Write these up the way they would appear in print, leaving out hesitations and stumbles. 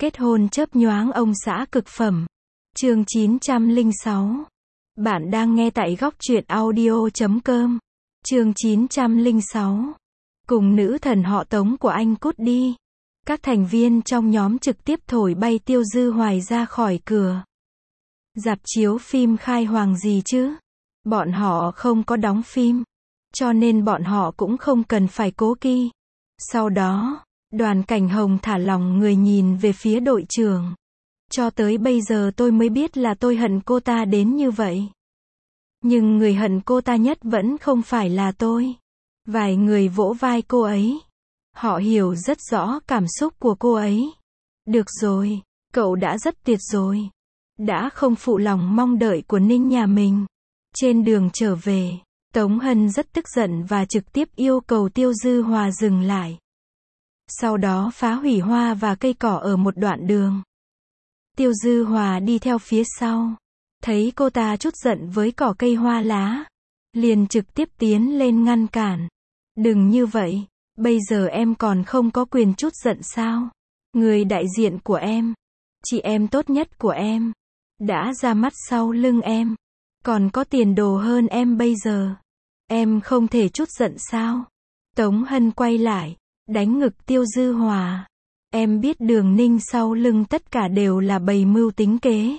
Kết hôn chớp nhoáng ông xã cực phẩm. Chương 906. Bạn đang nghe tại góc truyện audio.com. Chương 906. Cùng nữ thần họ Tống của anh cút đi. Các thành viên trong nhóm trực tiếp thổi bay Tiêu Dư Hoài ra khỏi cửa. Rạp chiếu phim khai hoàng gì chứ? Bọn họ không có đóng phim, cho nên bọn họ cũng không cần phải cố kỵ. Sau đó, Đoàn Cảnh Hồng thả lỏng người nhìn về phía đội trưởng. Cho tới bây giờ tôi mới biết là tôi hận cô ta đến như vậy. Nhưng người hận cô ta nhất vẫn không phải là tôi. Vài người vỗ vai cô ấy. Họ hiểu rất rõ cảm xúc của cô ấy. Được rồi, cậu đã rất tuyệt rồi. Đã không phụ lòng mong đợi của Ninh nhà mình. Trên đường trở về, Tống Hân rất tức giận và trực tiếp yêu cầu Tiêu Dư Hòa dừng lại. Sau đó phá hủy hoa và cây cỏ ở một đoạn đường. Tiêu Dư Hòa đi theo phía sau. Thấy cô ta chút giận với cỏ cây hoa lá. Liền trực tiếp tiến lên ngăn cản. Đừng như vậy, bây giờ em còn không có quyền chút giận sao? Người đại diện của em, chị em tốt nhất của em, đã ra mắt sau lưng em. Còn có tiền đồ hơn em bây giờ. Em không thể chút giận sao? Tống Hân quay lại, đánh ngực Tiêu Dư Hòa. Em biết Đường Ninh sau lưng tất cả đều là bày mưu tính kế.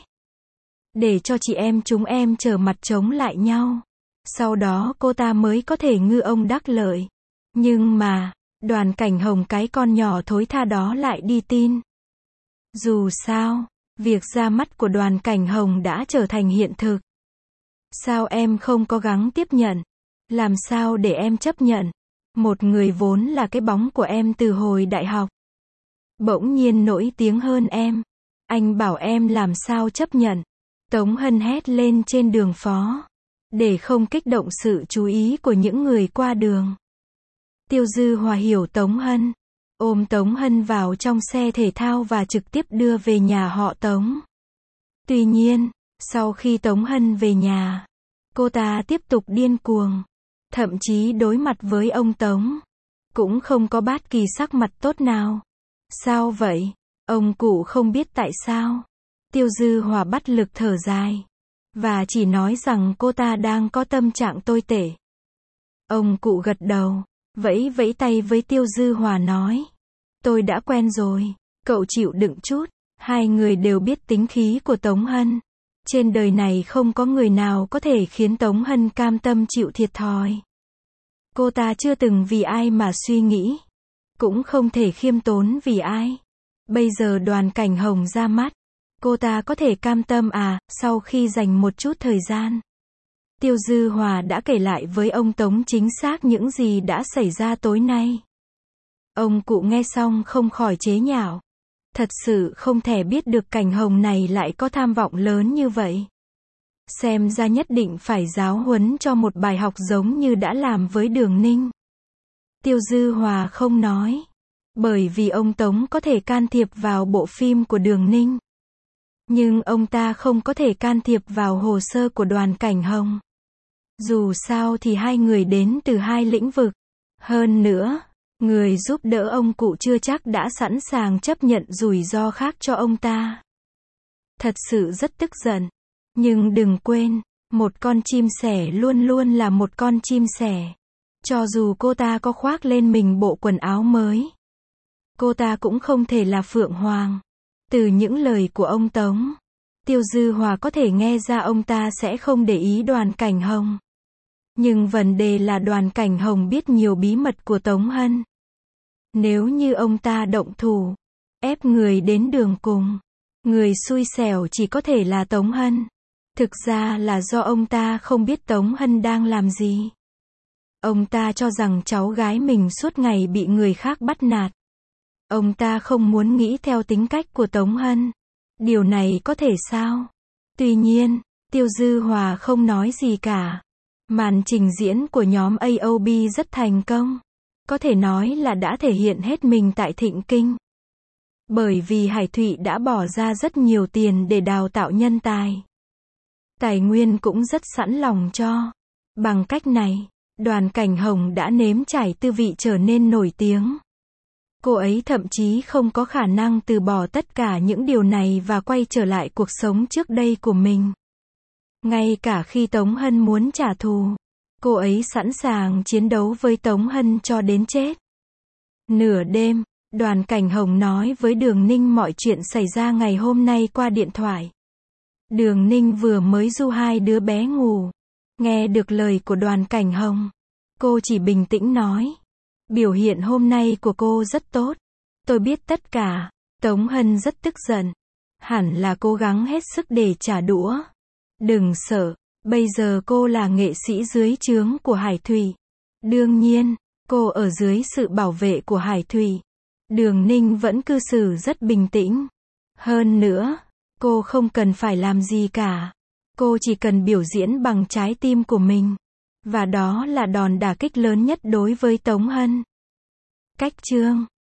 Để cho chị em chúng em trở mặt chống lại nhau. Sau đó cô ta mới có thể ngư ông đắc lợi. Nhưng mà, Đoàn Cảnh Hồng cái con nhỏ thối tha đó lại đi tin. Dù sao, việc ra mắt của Đoàn Cảnh Hồng đã trở thành hiện thực. Sao em không cố gắng tiếp nhận? Làm sao để em chấp nhận? Một người vốn là cái bóng của em từ hồi đại học. Bỗng nhiên nổi tiếng hơn em. Anh bảo em làm sao chấp nhận? Tống Hân hét lên trên đường phố. Để không kích động sự chú ý của những người qua đường. Tiêu Dư Hòa hiểu Tống Hân. Ôm Tống Hân vào trong xe thể thao và trực tiếp đưa về nhà họ Tống. Tuy nhiên, sau khi Tống Hân về nhà, cô ta tiếp tục điên cuồng. Thậm chí đối mặt với ông Tống, cũng không có bất kỳ sắc mặt tốt nào. Sao vậy? Ông cụ không biết tại sao. Tiêu Dư Hòa bất lực thở dài. Và chỉ nói rằng cô ta đang có tâm trạng tồi tệ. Ông cụ gật đầu, vẫy vẫy tay với Tiêu Dư Hòa nói. Tôi đã quen rồi, cậu chịu đựng chút. Hai người đều biết tính khí của Tống Hân. Trên đời này không có người nào có thể khiến Tống Hân cam tâm chịu thiệt thòi. Cô ta chưa từng vì ai mà suy nghĩ. Cũng không thể khiêm tốn vì ai. Bây giờ Đoàn Cảnh Hồng ra mắt. Cô ta có thể cam tâm à, sau khi dành một chút thời gian. Tiêu Dư Hòa đã kể lại với ông Tống chính xác những gì đã xảy ra tối nay. Ông cụ nghe xong không khỏi chế nhạo. Thật sự không thể biết được Cảnh Hồng này lại có tham vọng lớn như vậy. Xem ra nhất định phải giáo huấn cho một bài học giống như đã làm với Đường Ninh. Tiêu Dư Hòa không nói. Bởi vì ông Tống có thể can thiệp vào bộ phim của Đường Ninh. Nhưng ông ta không có thể can thiệp vào hồ sơ của Đoàn Cảnh Hồng. Dù sao thì hai người đến từ hai lĩnh vực. Hơn nữa, người giúp đỡ ông cụ chưa chắc đã sẵn sàng chấp nhận rủi ro khác cho ông ta. Thật sự rất tức giận. Nhưng đừng quên, một con chim sẻ luôn luôn là một con chim sẻ. Cho dù cô ta có khoác lên mình bộ quần áo mới, cô ta cũng không thể là Phượng Hoàng. Từ những lời của ông Tống, Tiêu Dư Hòa có thể nghe ra ông ta sẽ không để ý Đoàn Cảnh Hồng. Nhưng vấn đề là Đoàn Cảnh Hồng biết nhiều bí mật của Tống Hân. Nếu như ông ta động thủ, ép người đến đường cùng, người xui xẻo chỉ có thể là Tống Hân. Thực ra là do ông ta không biết Tống Hân đang làm gì. Ông ta cho rằng cháu gái mình suốt ngày bị người khác bắt nạt. Ông ta không muốn nghĩ theo tính cách của Tống Hân. Điều này có thể sao? Tuy nhiên, Tiêu Dư Hòa không nói gì cả. Màn trình diễn của nhóm AOB rất thành công. Có thể nói là đã thể hiện hết mình tại Thịnh Kinh. Bởi vì Hải Thụy đã bỏ ra rất nhiều tiền để đào tạo nhân tài. Tài nguyên cũng rất sẵn lòng cho. Bằng cách này, Đoàn Cảnh Hồng đã nếm trải tư vị trở nên nổi tiếng. Cô ấy thậm chí không có khả năng từ bỏ tất cả những điều này và quay trở lại cuộc sống trước đây của mình. Ngay cả khi Tống Hân muốn trả thù, cô ấy sẵn sàng chiến đấu với Tống Hân cho đến chết. Nửa đêm, Đoàn Cảnh Hồng nói với Đường Ninh mọi chuyện xảy ra ngày hôm nay qua điện thoại. Đường Ninh vừa mới du hai đứa bé ngủ. Nghe được lời của Đoàn Cảnh Hồng, cô chỉ bình tĩnh nói. Biểu hiện hôm nay của cô rất tốt. Tôi biết tất cả. Tống Hân rất tức giận. Hẳn là cố gắng hết sức để trả đũa. Đừng sợ, bây giờ cô là nghệ sĩ dưới trướng của Hải Thủy. Đương nhiên, cô ở dưới sự bảo vệ của Hải Thủy. Đường Ninh vẫn cư xử rất bình tĩnh. Hơn nữa, cô không cần phải làm gì cả. Cô chỉ cần biểu diễn bằng trái tim của mình. Và đó là đòn đả kích lớn nhất đối với Tống Hân. Cách chương